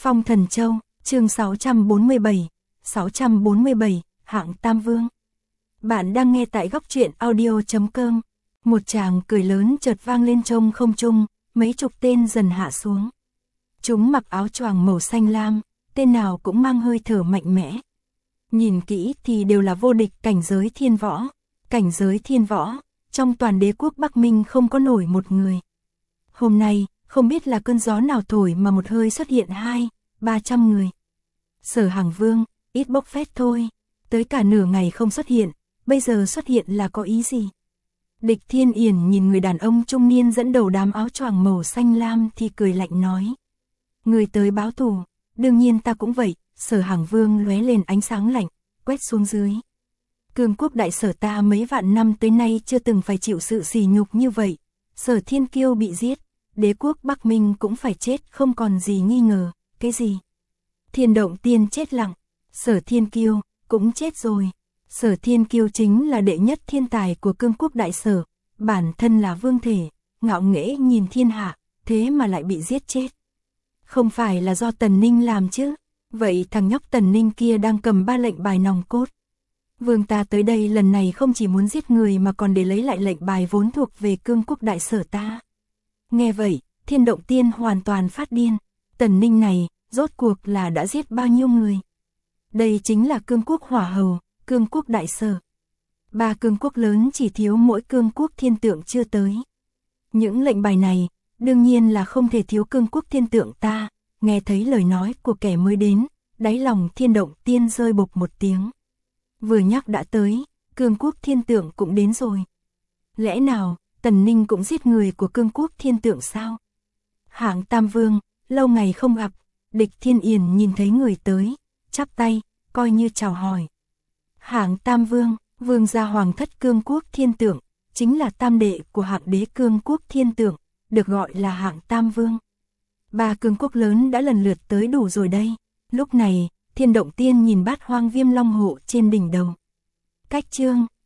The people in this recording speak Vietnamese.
Phong Thần Châu, chương 647, hạng Tam Vương. Bạn đang nghe tại góc truyện audio.com. Một tràng cười lớn chợt vang lên trong không trung, mấy chục tên dần hạ xuống. Chúng mặc áo choàng màu xanh lam, tên nào cũng mang hơi thở mạnh mẽ. Nhìn kỹ thì đều là vô địch cảnh giới thiên võ. Cảnh giới thiên võ, trong toàn đế quốc Bắc Minh không có nổi một người. Hôm nay, không biết là cơn gió nào thổi mà một hơi xuất hiện 200-300 người. Sở Hàng Vương, ít bốc phét thôi, tới cả nửa ngày không xuất hiện, bây giờ xuất hiện là có ý gì? Địch Thiên Yển nhìn người đàn ông trung niên dẫn đầu đám áo choàng màu xanh lam thì cười lạnh nói. Người tới báo thù, đương nhiên ta cũng vậy. Sở Hàng Vương lóe lên ánh sáng lạnh, quét xuống dưới. Cương quốc đại sở ta mấy vạn năm tới nay chưa từng phải chịu sự sỉ nhục như vậy. Sở Thiên Kiêu bị giết, đế quốc Bắc Minh cũng phải chết, không còn gì nghi ngờ. Cái gì? Thiên Động Tiên chết lặng, Sở Thiên Kiêu cũng chết rồi. Sở Thiên Kiêu chính là đệ nhất thiên tài của cương quốc đại sở, bản thân là vương thể, ngạo nghễ nhìn thiên hạ, thế mà lại bị giết chết. Không phải là do Tần Ninh làm chứ? Vậy thằng nhóc Tần Ninh kia đang cầm 3 lệnh bài nòng cốt. Vương ta tới đây lần này không chỉ muốn giết người mà còn để lấy lại lệnh bài vốn thuộc về cương quốc đại sở ta. Nghe vậy, Thiên Động Tiên hoàn toàn phát điên. Tần Ninh này, rốt cuộc là đã giết bao nhiêu người? Đây chính là cương quốc hỏa hầu, cương quốc đại sở. 3 cương quốc lớn chỉ thiếu mỗi cương quốc thiên tượng chưa tới. Những lệnh bài này, đương nhiên là không thể thiếu cương quốc thiên tượng ta. Nghe thấy lời nói của kẻ mới đến, đáy lòng Thiên Động Tiên rơi bộc một tiếng. Vừa nhắc đã tới, cương quốc thiên tượng cũng đến rồi. Lẽ nào, Tần Ninh cũng giết người của cương quốc thiên tượng sao? Hạng Tam Vương, lâu ngày không gặp. Địch Thiên Yển nhìn thấy người tới, chắp tay, coi như chào hỏi. Hạng Tam Vương, vương gia hoàng thất cương quốc thiên tượng, chính là tam đệ của hạng đế cương quốc thiên tượng, được gọi là Hạng Tam Vương. 3 cương quốc lớn đã lần lượt tới đủ rồi đây. Lúc này, Thiên Động Tiên nhìn Bát Hoang Viêm Long hộ trên đỉnh đầu. Cách chương